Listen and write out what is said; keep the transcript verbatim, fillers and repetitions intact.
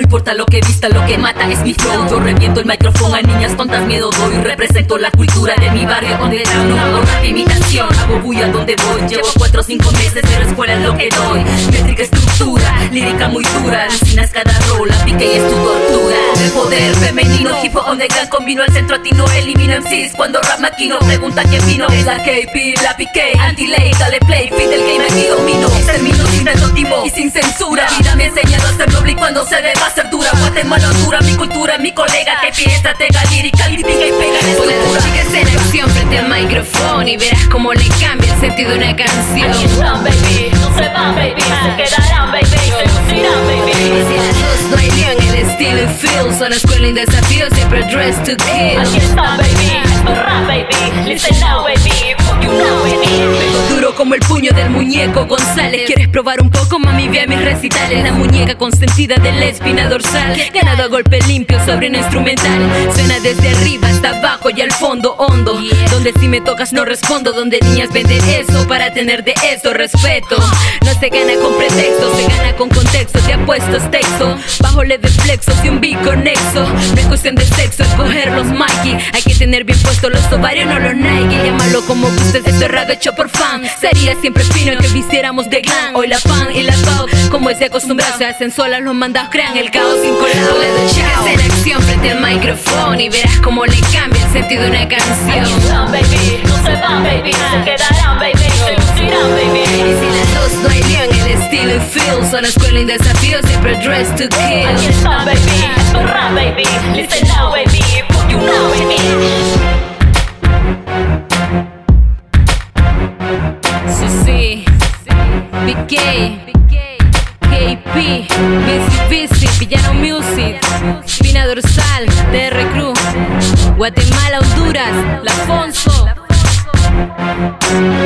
importa lo que vista, lo que mata es mi flow. Yo reviento el micrófono a niñas tontas, miedo doy. Represento la cultura de mi barrio donde no hago rap imitación, hago bulla donde voy. Llevo cuatro o cinco meses, pero escuela es lo que doy. Métrica, estructura, lírica muy dura. Alucinas cada rola, pique y es tu tortura. El poder femenino, hip hop underground combino al centro atino, elimino M Cs cuando rap maquino. Pregunta quién vino, es la K P, la piqué. Anti-lay, dale play, fit del game aquí domino. Extermino sin prototipo y sin censura. Vida me ha enseñado a ser noble y cuando se deba ser dura. Guatemala dura, mi cultura, mi colega. K P, estratega lírica, y pica y pega en estructura. Chicas en acción frente al micrófono y verás cómo le cambia el sentido de una canción. Aquí están, baby, no se van, baby, se quedarán, baby, se lucirán, baby. Y si las dos no hay lío en el estilo y feel, son escuela y desafío, siempre dress to kill. Aquí están, baby, esto es rap, baby, listen now, baby, fuck you now, baby. Vengo duro como el puño del muñeco González. ¿Quieres probar un poco, mami? Ve a mis recitales. La muñeca consentida de la espina dorsal, ganado a golpe limpio sobre un instrumental. Suena desde arriba hasta abajo y al fondo hondo. Donde si me tocas no respondo, donde niñas venden eso para tener de eso respeto. No se gana con pretextos, se gana con contexto. Te apuesto es texto, bajo leve flexos y un beat conexo. No es cuestión de sexo, escoger los Mikey. Hay que tener bien puestos los ovarios, no los Nike. Llámalo como gustes, esto es rap hecho por fan. Sería siempre fino el que vistiéramos de glam. Hoy la pan y la pau, como es de acostumbrarse, hacen solas los mandados, crean el caos sin colado. Las chicas en acción frente al micrófono y verás cómo le cambia el sentido de una canción. Aquí están, baby, no se van, baby, se quedarán, baby, se lucirán, baby. Y si las dos no hay lío en el estilo y feel, son escuela y desafío, siempre dress to kill. Aquí están, baby, esto es rap, baby, listen now, baby, fuck you now, baby. Sí, sí, B K, K P, Busy Busy, Villano Music, Espina Dorsal, D R Cruz, Guatemala, Honduras, La Afonso.